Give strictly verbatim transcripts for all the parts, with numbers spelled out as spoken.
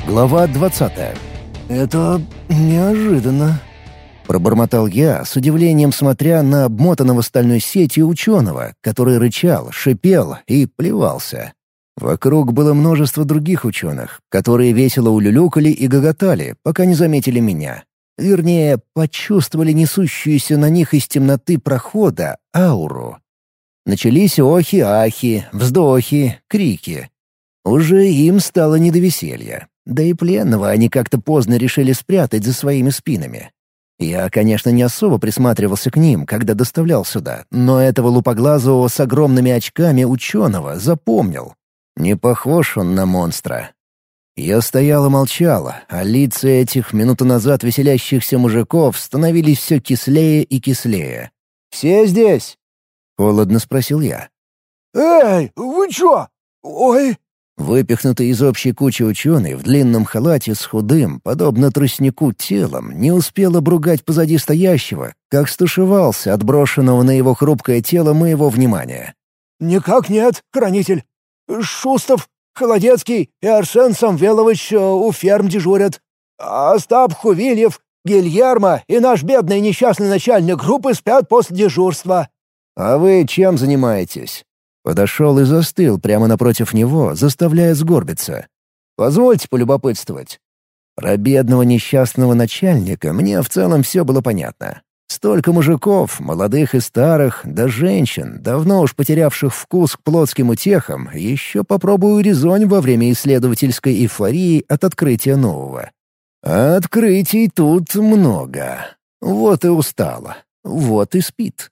Глава двадцатая. «Это неожиданно», — пробормотал я, с удивлением смотря на обмотанного стальной сетью ученого, который рычал, шипел и плевался. Вокруг было множество других ученых, которые весело улюлюкали и гоготали, пока не заметили меня. Вернее, почувствовали несущуюся на них из темноты прохода ауру. Начались охи-ахи, вздохи, крики. Уже им стало не до веселья. Да и пленного они как-то поздно решили спрятать за своими спинами. Я, конечно, не особо присматривался к ним, когда доставлял сюда, но этого лупоглазого с огромными очками ученого запомнил. Не похож он на монстра. Я стоял и молчал, а лица этих минуту назад веселящихся мужиков становились все кислее и кислее. «Все здесь?» — холодно спросил я. «Эй, вы чё? Ой!» Выпихнутый из общей кучи ученый в длинном халате с худым, подобно тростнику, телом, не успел обругать позади стоящего, как стушевался от брошенного на его хрупкое тело моего внимания. «Никак нет, хранитель. Шустов, Холодецкий и Арсен Самвелович у ферм дежурят. Остап Хувильев, Гильермо и наш бедный несчастный начальник группы спят после дежурства». «А вы чем занимаетесь?» Подошел и застыл прямо напротив него, заставляя сгорбиться. «Позвольте полюбопытствовать». Про бедного несчастного начальника мне в целом все было понятно. Столько мужиков, молодых и старых, да женщин, давно уж потерявших вкус к плотским утехам, еще попробую резонь во время исследовательской эйфории от открытия нового. А открытий тут много. Вот и устала. Вот и спит.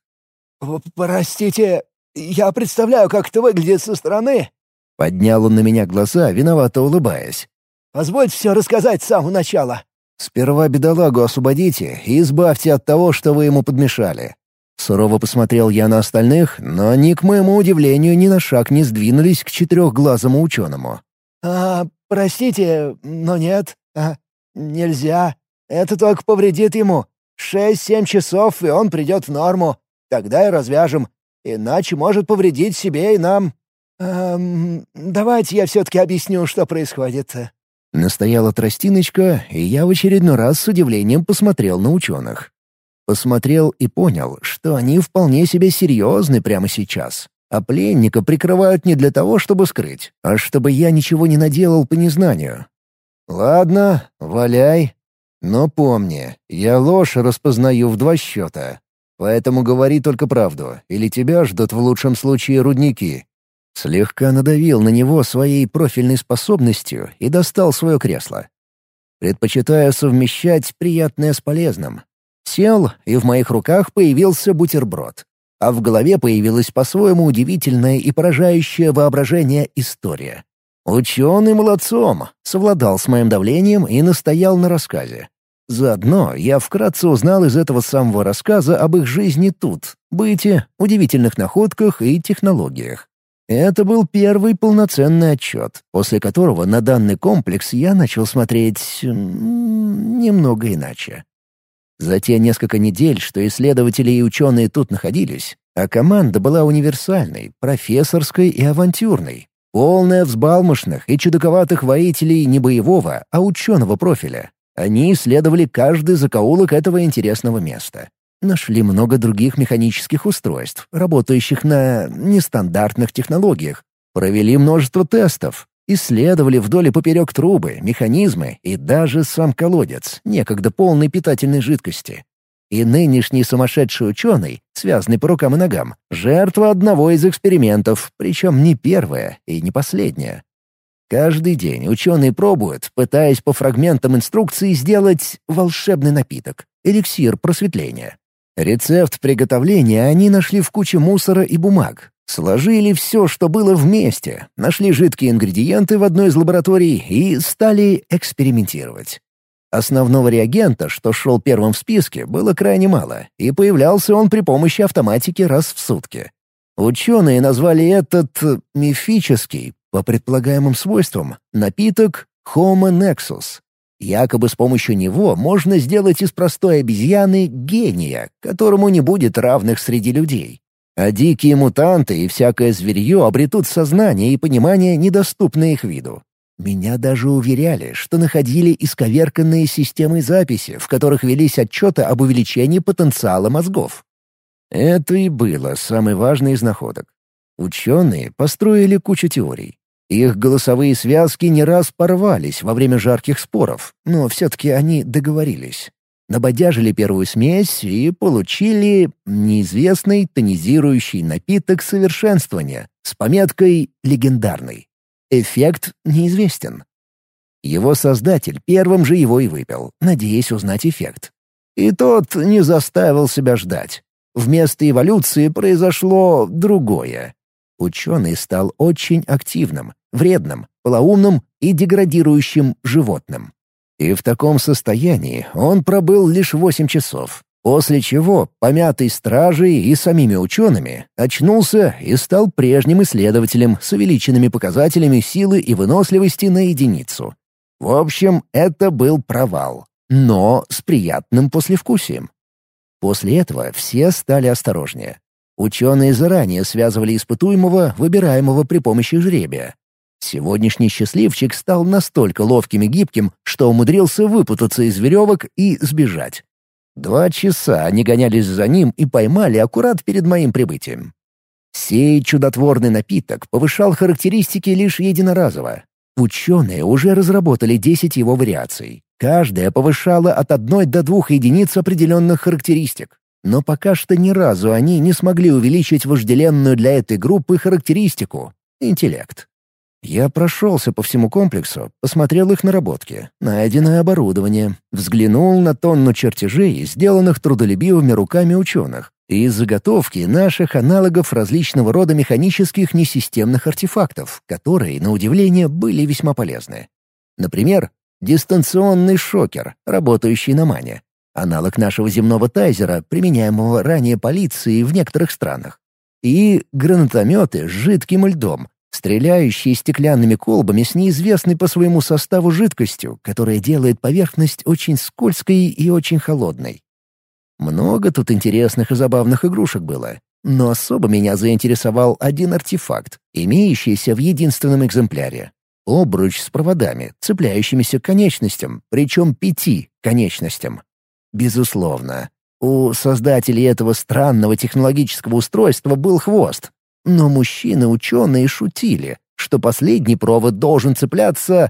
«Простите, я представляю, как это выглядит со стороны». Поднял он на меня глаза, виновато улыбаясь. «Позвольте все рассказать с самого начала». «Сперва бедолагу освободите и избавьте от того, что вы ему подмешали». Сурово посмотрел я на остальных, но они, к моему удивлению, ни на шаг не сдвинулись к четырехглазому ученому. «А, простите, но нет. А, нельзя. Это только повредит ему. Шесть-семь часов, и он придет в норму. Тогда и развяжем. Иначе может повредить себе и нам. Эм, давайте я все-таки объясню, что происходит». Настояла тростиночка, и я в очередной раз с удивлением посмотрел на ученых. Посмотрел и понял, что они вполне себе серьезны прямо сейчас. А пленника прикрывают не для того, чтобы скрыть, а чтобы я ничего не наделал по незнанию. «Ладно, валяй. Но помни, я ложь распознаю в два счета. Поэтому говори только правду, или тебя ждут в лучшем случае рудники». Слегка надавил на него своей профильной способностью и достал свое кресло. Предпочитаю совмещать приятное с полезным. Сел, и в моих руках появился бутерброд. А в голове появилась по-своему удивительная и поражающая воображение история. Ученый молодцом, совладал с моим давлением и настоял на рассказе. Заодно я вкратце узнал из этого самого рассказа об их жизни тут, быте, удивительных находках и технологиях. Это был первый полноценный отчет, после которого на данный комплекс я начал смотреть м, немного иначе. За те несколько недель, что исследователи и ученые тут находились, а команда была универсальной, профессорской и авантюрной, полная взбалмошных и чудаковатых воителей не боевого, а ученого профиля. Они исследовали каждый закоулок этого интересного места. Нашли много других механических устройств, работающих на нестандартных технологиях. Провели множество тестов. Исследовали вдоль и поперек трубы, механизмы и даже сам колодец, некогда полный питательной жидкости. И нынешний сумасшедший ученый, связанный по рукам и ногам, жертва одного из экспериментов, причем не первая и не последняя. Каждый день ученые пробуют, пытаясь по фрагментам инструкции сделать волшебный напиток — эликсир просветления. Рецепт приготовления они нашли в куче мусора и бумаг. Сложили все, что было вместе, нашли жидкие ингредиенты в одной из лабораторий и стали экспериментировать. Основного реагента, что шел первым в списке, было крайне мало, и появлялся он при помощи автоматики раз в сутки. Ученые назвали этот мифический, по предполагаемым свойствам, напиток Homo Nexus. Якобы с помощью него можно сделать из простой обезьяны гения, которому не будет равных среди людей. А дикие мутанты и всякое зверье обретут сознание и понимание, недоступное их виду. Меня даже уверяли, что находили исковерканные системы записи, в которых велись отчеты об увеличении потенциала мозгов. Это и было самой важной из находок. Ученые построили кучу теорий. Их голосовые связки не раз порвались во время жарких споров, но все-таки они договорились. Набодяжили первую смесь и получили неизвестный тонизирующий напиток совершенствования с пометкой «легендарный». Эффект неизвестен. Его создатель первым же его и выпил, надеясь узнать эффект. И тот не заставил себя ждать. Вместо эволюции произошло другое. Ученый стал очень активным, вредным, полоумным и деградирующим животным. И в таком состоянии он пробыл лишь восемь часов, после чего, помятый стражей и самими учеными, очнулся и стал прежним исследователем с увеличенными показателями силы и выносливости на единицу. В общем, это был провал, но с приятным послевкусием. После этого все стали осторожнее. Ученые заранее связывали испытуемого, выбираемого при помощи жребия. Сегодняшний счастливчик стал настолько ловким и гибким, что умудрился выпутаться из веревок и сбежать. Два часа они гонялись за ним и поймали аккурат перед моим прибытием. Сей чудотворный напиток повышал характеристики лишь единоразово. Ученые уже разработали десять его вариаций. Каждая повышала от одной до двух единиц определенных характеристик. Но пока что ни разу они не смогли увеличить вожделенную для этой группы характеристику — интеллект. Я прошелся по всему комплексу, посмотрел их наработки, найденное оборудование, взглянул на тонну чертежей, сделанных трудолюбивыми руками ученых, и заготовки наших аналогов различного рода механических несистемных артефактов, которые, на удивление, были весьма полезны. Например, дистанционный шокер, работающий на мане, аналог нашего земного тайзера, применяемого ранее полицией в некоторых странах, и гранатометы с жидким льдом, стреляющие стеклянными колбами с неизвестной по своему составу жидкостью, которая делает поверхность очень скользкой и очень холодной. Много тут интересных и забавных игрушек было, но особо меня заинтересовал один артефакт, имеющийся в единственном экземпляре. Обруч с проводами, цепляющимися к конечностям, причем пяти конечностям. Безусловно, у создателей этого странного технологического устройства был хвост. Но мужчины-ученые шутили, что последний провод должен цепляться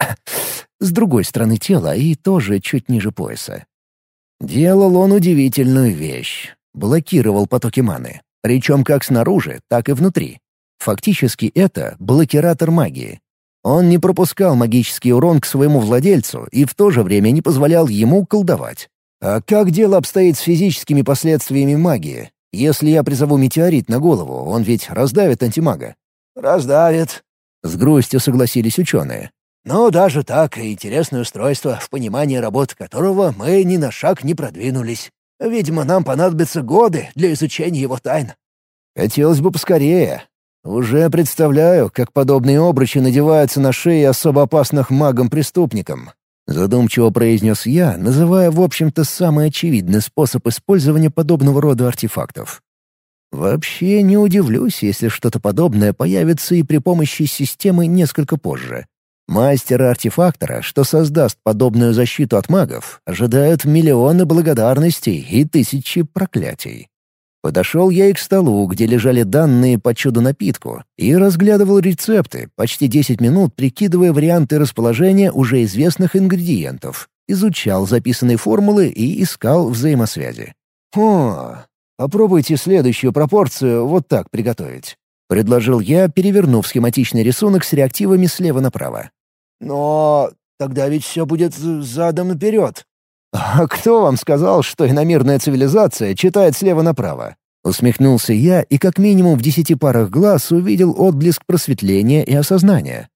с другой стороны тела и тоже чуть ниже пояса. Делал он удивительную вещь. Блокировал потоки маны, причем как снаружи, так и внутри. Фактически это блокиратор магии. Он не пропускал магический урон к своему владельцу и в то же время не позволял ему колдовать. А как дело обстоит с физическими последствиями магии? Если я призову метеорит на голову, он ведь раздавит антимага. «Раздавит», — с грустью согласились ученые. «Но даже так интересное устройство, в понимании работы которого мы ни на шаг не продвинулись. Видимо, нам понадобятся годы для изучения его тайн». Хотелось бы поскорее. Уже представляю, как подобные обручи надеваются на шеи особо опасных магам-преступникам. Задумчиво произнес я, называя, в общем-то, самый очевидный способ использования подобного рода артефактов. Вообще не удивлюсь, если что-то подобное появится и при помощи системы несколько позже. Мастера-артефактора, что создаст подобную защиту от магов, ожидают миллионы благодарностей и тысячи проклятий. Подошел я и к столу, где лежали данные по чудо-напитку, и разглядывал рецепты, почти десять минут прикидывая варианты расположения уже известных ингредиентов, изучал записанные формулы и искал взаимосвязи. «О, попробуйте следующую пропорцию вот так приготовить», — предложил я, перевернув схематичный рисунок с реактивами слева направо. «Но тогда ведь все будет задом наперед». «А кто вам сказал, что иномирная цивилизация читает слева направо?» Усмехнулся я и как минимум в десяти парах глаз увидел отблеск просветления и осознания.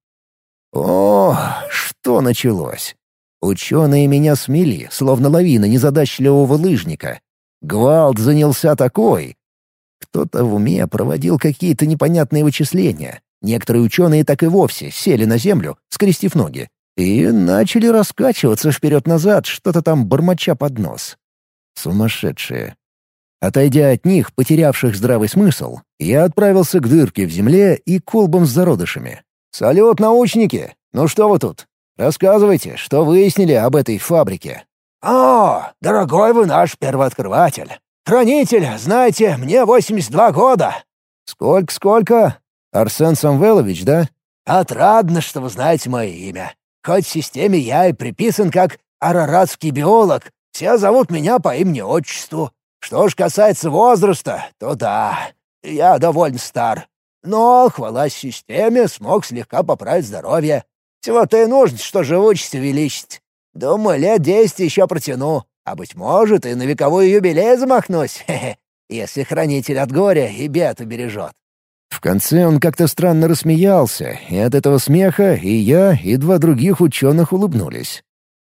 О, что началось! Ученые меня смели, словно лавина незадачливого лыжника. Гвалт занялся такой. Кто-то в уме проводил какие-то непонятные вычисления. Некоторые ученые так и вовсе сели на землю, скрестив ноги, и начали раскачиваться вперед-назад, что-то там бормоча под нос. Сумасшедшие. Отойдя от них, потерявших здравый смысл, я отправился к дырке в земле и колбам с зародышами. «Салют, научники! Ну что вы тут? Рассказывайте, что выяснили об этой фабрике». «О, дорогой вы наш первооткрыватель! Хранитель, знаете, мне восемьдесят два года!» «Сколько-сколько? Арсен Самвелович, да?» «Отрадно, что вы знаете мое имя. Хоть в системе я и приписан как араратский биолог, все зовут меня по имени-отчеству. Что ж касается возраста, то да, я довольно стар. Но, хвала системе, смог слегка поправить здоровье. Всего-то и нужно, что живучесть увеличить. Думаю, лет десять еще протяну, а, быть может, и на вековой юбилей замахнусь, хе-хе, если хранитель от горя и бед убережет». В конце он как-то странно рассмеялся, и от этого смеха и я, и два других ученых улыбнулись.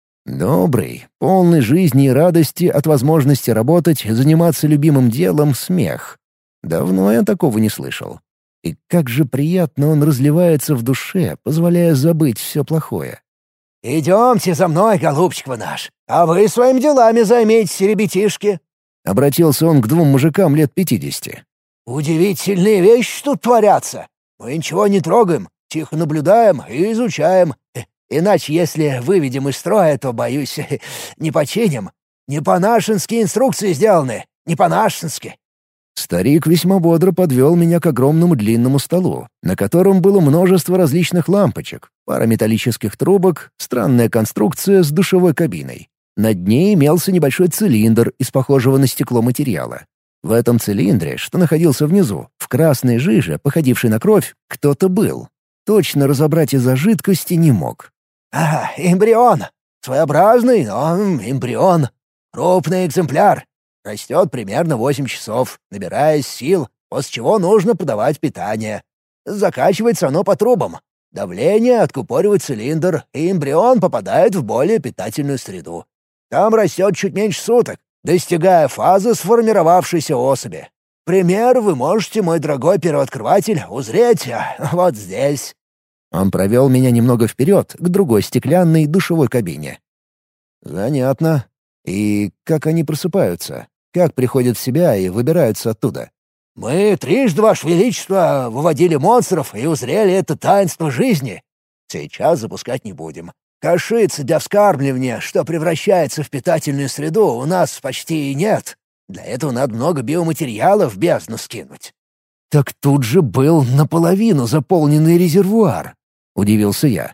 Добрый, полный жизни и радости от возможности работать, заниматься любимым делом смех. Давно я такого не слышал. И как же приятно он разливается в душе, позволяя забыть все плохое. «Идемте за мной, голубчик вы наш, а вы своими делами займитесь, ребятишки». Обратился он к двум мужикам лет пятидесяти. «Удивительные вещи тут творятся. Мы ничего не трогаем, тихо наблюдаем и изучаем. Иначе, если выведем из строя, то, боюсь, не починим. Не по-нашенски инструкции сделаны, не по-нашенски». Старик весьма бодро подвел меня к огромному длинному столу, на котором было множество различных лампочек, пара металлических трубок, странная конструкция с душевой кабиной. Над ней имелся небольшой цилиндр из похожего на стекло материала. В этом цилиндре, что находился внизу, в красной жиже, походившей на кровь, кто-то был. Точно разобрать из-за жидкости не мог. «Ага, эмбрион. Своеобразный, но эмбрион. Крупный экземпляр. Растет примерно восемь часов, набираясь сил, после чего нужно подавать питание. Закачивается оно по трубам. Давление откупоривает цилиндр, и эмбрион попадает в более питательную среду. Там растет чуть меньше суток, достигая фазы сформировавшейся особи. Пример вы можете, мой дорогой первооткрыватель, узреть вот здесь». Он провел меня немного вперед, к другой стеклянной душевой кабине. «Занятно. И как они просыпаются? Как приходят в себя и выбираются оттуда?» «Мы трижды, Ваше Величество, выводили монстров и узрели это таинство жизни. Сейчас запускать не будем. Кашицы для вскармливания, что превращается в питательную среду, у нас почти и нет. Для этого надо много биоматериала в бездну скинуть». «Так тут же был наполовину заполненный резервуар», — удивился я.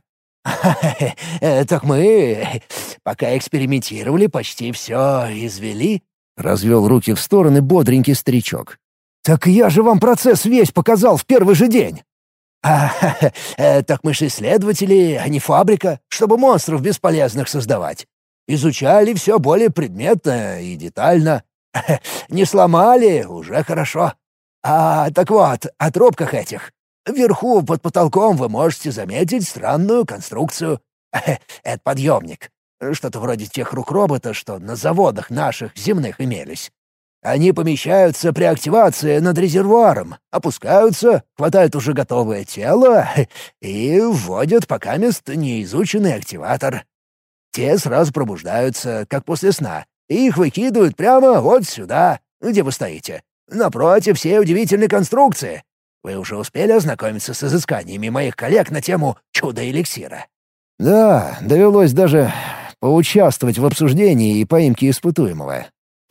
«Так мы, пока экспериментировали, почти все извели», — развел руки в стороны бодренький старичок. «Так я же вам процесс весь показал в первый же день!» А, «Так мы же исследователи, а не фабрика, чтобы монстров бесполезных создавать. Изучали все более предметно и детально. Не сломали — уже хорошо. А так вот, о трубках этих. Вверху под потолком вы можете заметить странную конструкцию. Это подъемник. Что-то вроде тех рук робота, что на заводах наших земных имелись. Они помещаются при активации над резервуаром, опускаются, хватают уже готовое тело и вводят пока мест неизученный активатор. Те сразу пробуждаются, как после сна, и их выкидывают прямо вот сюда, где вы стоите, напротив всей удивительной конструкции. Вы уже успели ознакомиться с изысканиями моих коллег на тему чудо-эликсира?» «Да, довелось даже поучаствовать в обсуждении и поимке испытуемого».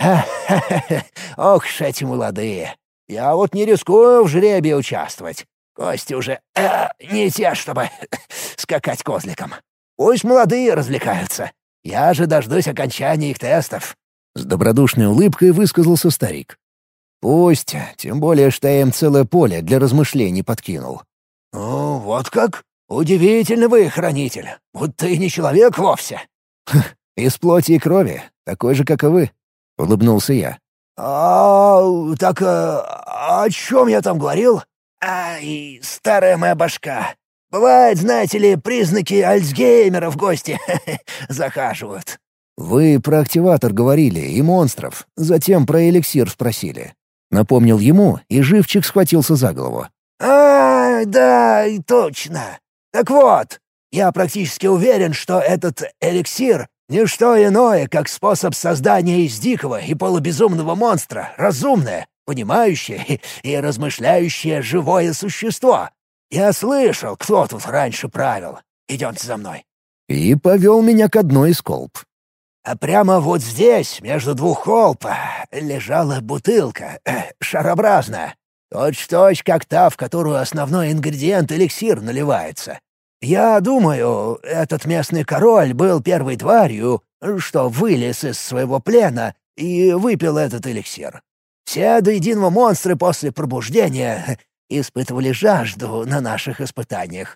Ох ж эти молодые. Я вот не рискую в жребии участвовать. Кости уже э, не те, чтобы скакать козликом. Пусть молодые развлекаются. Я же дождусь окончания их тестов». С добродушной улыбкой высказался старик. «Пусть, тем более, что я им целое поле для размышлений подкинул». «Ну, вот как? Удивительно вы, хранитель. Будто и не человек вовсе». «Из плоти и крови, такой же, как и вы», — улыбнулся я. «А, так а, о чем я там говорил? Ай, старая моя башка. Бывает, знаете ли, признаки Альцгеймера в гости захаживают». «Вы про активатор говорили и монстров, затем про эликсир спросили». Напомнил ему, и живчик схватился за голову. «А, да, точно. Так вот, я практически уверен, что этот эликсир — не что иное, как способ создания из дикого и полубезумного монстра разумное, понимающее и размышляющее живое существо. Я слышал, кто тут раньше правил. Идемте за мной». И повел меня к одной из колб. А прямо вот здесь, между двух колб, лежала бутылка, э, шарообразная. Точь-в-точь, как та, в которую основной ингредиент эликсир наливается. Я думаю, этот местный король был первой тварью, что вылез из своего плена и выпил этот эликсир. Все до единого монстры после пробуждения испытывали жажду на наших испытаниях.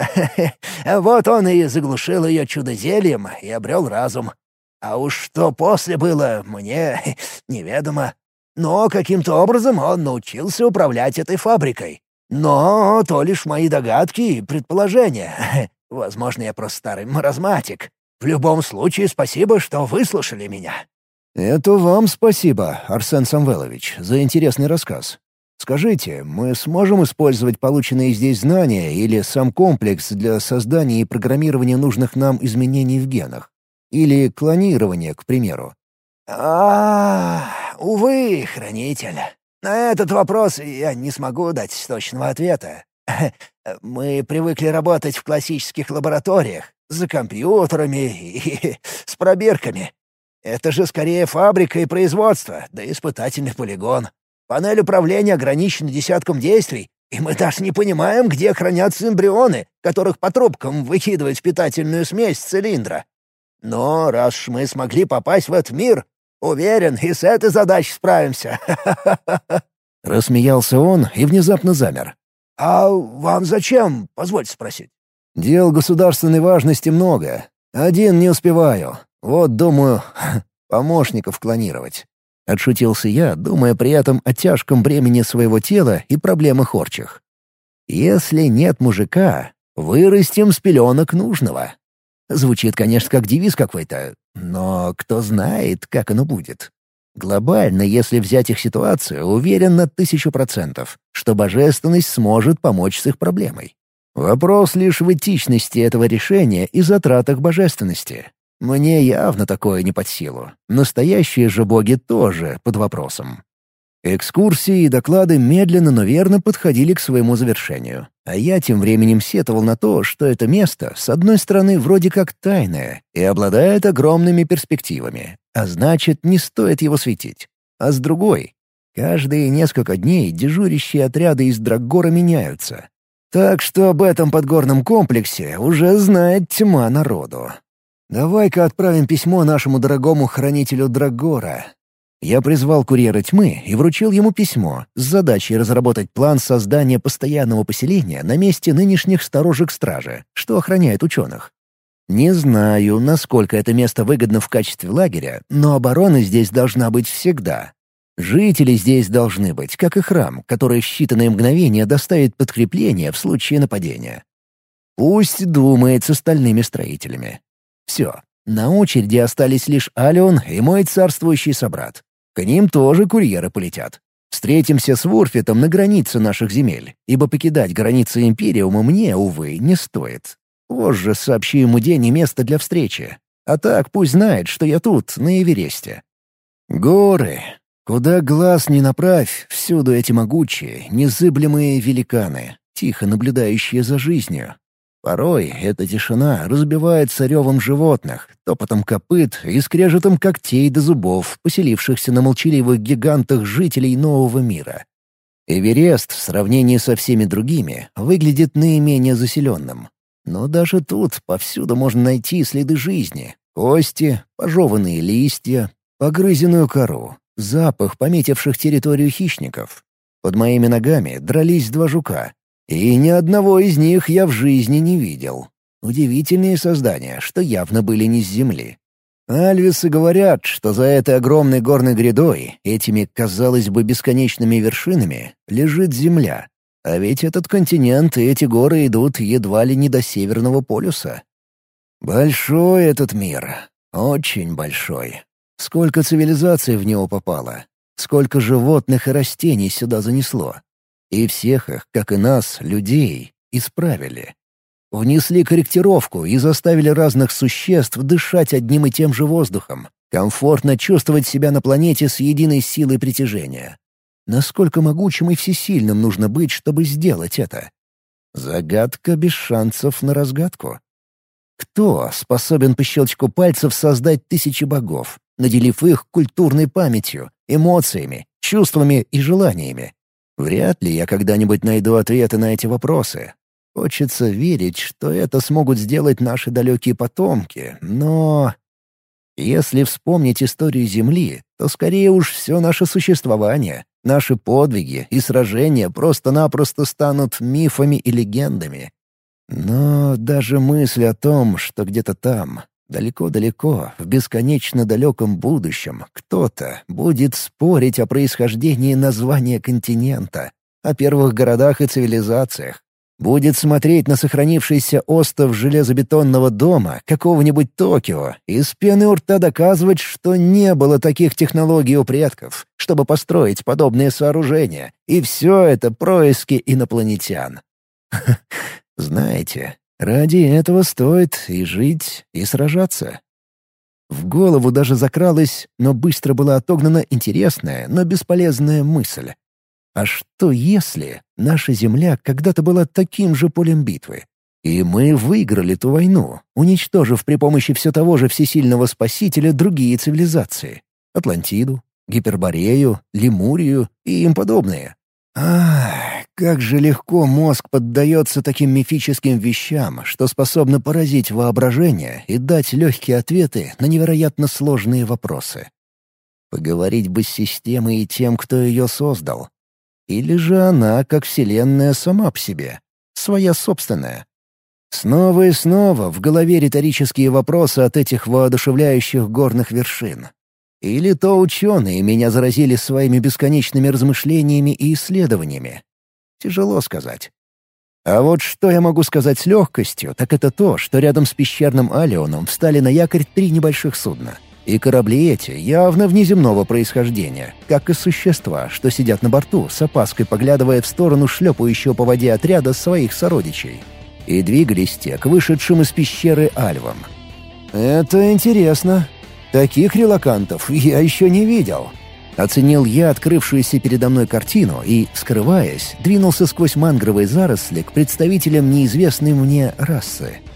Вот он и заглушил ее чудо-зельем и обрел разум. А уж что после было, мне неведомо. Но каким-то образом он научился управлять этой фабрикой. Но то лишь мои догадки и предположения. Возможно, я просто старый маразматик. В любом случае, спасибо, что выслушали меня». «Это вам спасибо, Арсен Самвелович, за интересный рассказ. Скажите, мы сможем использовать полученные здесь знания или сам комплекс для создания и программирования нужных нам изменений в генах? Или клонирования, к примеру?» А, увы, хранитель. На этот вопрос я не смогу дать точного ответа. Мы привыкли работать в классических лабораториях, за компьютерами и с пробирками. Это же скорее фабрика и производство, да и испытательный полигон. Панель управления ограничена десятком действий, и мы даже не понимаем, где хранятся эмбрионы, которых по трубкам выкидывают в питательную смесь цилиндра. Но раз уж мы смогли попасть в этот мир, уверен, и с этой задачей справимся. Рассмеялся он и внезапно замер. «А вам зачем, позвольте спросить?» «Дел государственной важности много. Один не успеваю. Вот, думаю, помощников клонировать». Отшутился я, думая при этом о тяжком бремени своего тела и проблемах орчих. «Если нет мужика, вырастим с пеленок нужного». Звучит, конечно, как девиз какой-то, но кто знает, как оно будет. Глобально, если взять их ситуацию, уверен на тысячу процентов, что божественность сможет помочь с их проблемой. Вопрос лишь в этичности этого решения и затратах божественности. Мне явно такое не под силу. Настоящие же боги тоже под вопросом. Экскурсии и доклады медленно, но верно подходили к своему завершению. А я тем временем сетовал на то, что это место, с одной стороны, вроде как тайное и обладает огромными перспективами, а значит, не стоит его светить. А с другой, каждые несколько дней дежурящие отряды из Драггора меняются. Так что об этом подгорном комплексе уже знает тьма народу. Давай-ка отправим письмо нашему дорогому хранителю Драггора. Я призвал курьера тьмы и вручил ему письмо с задачей разработать план создания постоянного поселения на месте нынешних сторожек стражи, что охраняет ученых. Не знаю, насколько это место выгодно в качестве лагеря, но оборона здесь должна быть всегда. Жители здесь должны быть, как и храм, который в считанные мгновения доставит подкрепление в случае нападения. Пусть думает с остальными строителями. Все. На очереди остались лишь Алион и мой царствующий собрат. К ним тоже курьеры полетят. Встретимся с Вурфитом на границе наших земель, ибо покидать границы Империума мне, увы, не стоит. Позже сообщу ему день и место для встречи. А так пусть знает, что я тут, на Эвересте. Горы. Куда глаз ни направь, всюду эти могучие, незыблемые великаны, тихо наблюдающие за жизнью. Порой эта тишина разбивается ревом животных, топотом копыт и скрежетом когтей до зубов, поселившихся на молчаливых гигантах жителей нового мира. Эверест в сравнении со всеми другими выглядит наименее заселенным. Но даже тут повсюду можно найти следы жизни: кости, пожеванные листья, погрызенную кору, запах пометивших территорию хищников. Под моими ногами дрались два жука. И ни одного из них я в жизни не видел. Удивительные создания, что явно были не с земли. Альвисы говорят, что за этой огромной горной грядой, этими, казалось бы, бесконечными вершинами, лежит земля. А ведь этот континент и эти горы идут едва ли не до Северного полюса. Большой этот мир. Очень большой. Сколько цивилизаций в него попало. Сколько животных и растений сюда занесло. И всех их, как и нас, людей, исправили. Внесли корректировку и заставили разных существ дышать одним и тем же воздухом, комфортно чувствовать себя на планете с единой силой притяжения. Насколько могучим и всесильным нужно быть, чтобы сделать это? Загадка без шансов на разгадку. Кто способен по щелчку пальцев создать тысячи богов, наделив их культурной памятью, эмоциями, чувствами и желаниями? Вряд ли я когда-нибудь найду ответы на эти вопросы. Хочется верить, что это смогут сделать наши далекие потомки, но... Если вспомнить историю Земли, то скорее уж все наше существование, наши подвиги и сражения просто-напросто станут мифами и легендами. Но даже мысль о том, что где-то там, далеко-далеко, в бесконечно далеком будущем, кто-то будет спорить о происхождении названия континента, о первых городах и цивилизациях, будет смотреть на сохранившийся остов железобетонного дома какого-нибудь Токио и с пены у рта доказывать, что не было таких технологий у предков, чтобы построить подобные сооружения, и все это происки инопланетян. Знаете, ради этого стоит и жить, и сражаться. В голову даже закралась, но быстро была отогнана интересная, но бесполезная мысль. А что если наша Земля когда-то была таким же полем битвы? И мы выиграли ту войну, уничтожив при помощи все того же всесильного спасителя другие цивилизации. Атлантиду, Гиперборею, Лемурию и им подобные. Ах, как же легко мозг поддается таким мифическим вещам, что способно поразить воображение и дать легкие ответы на невероятно сложные вопросы. Поговорить бы с системой и тем, кто ее создал. Или же она, как Вселенная, сама по себе, своя собственная. Снова и снова в голове риторические вопросы от этих воодушевляющих горных вершин. Или то ученые меня заразили своими бесконечными размышлениями и исследованиями. Тяжело сказать. А вот что я могу сказать с легкостью, так это то, что рядом с пещерным Алионом встали на якорь три небольших судна. И корабли эти явно внеземного происхождения, как и существа, что сидят на борту, с опаской поглядывая в сторону шлепающего по воде отряда своих сородичей. И двигались те к вышедшим из пещеры альвам. «Это интересно. Таких релокантов я еще не видел». Оценил я открывшуюся передо мной картину и, скрываясь, двинулся сквозь мангровые заросли к представителям неизвестной мне расы.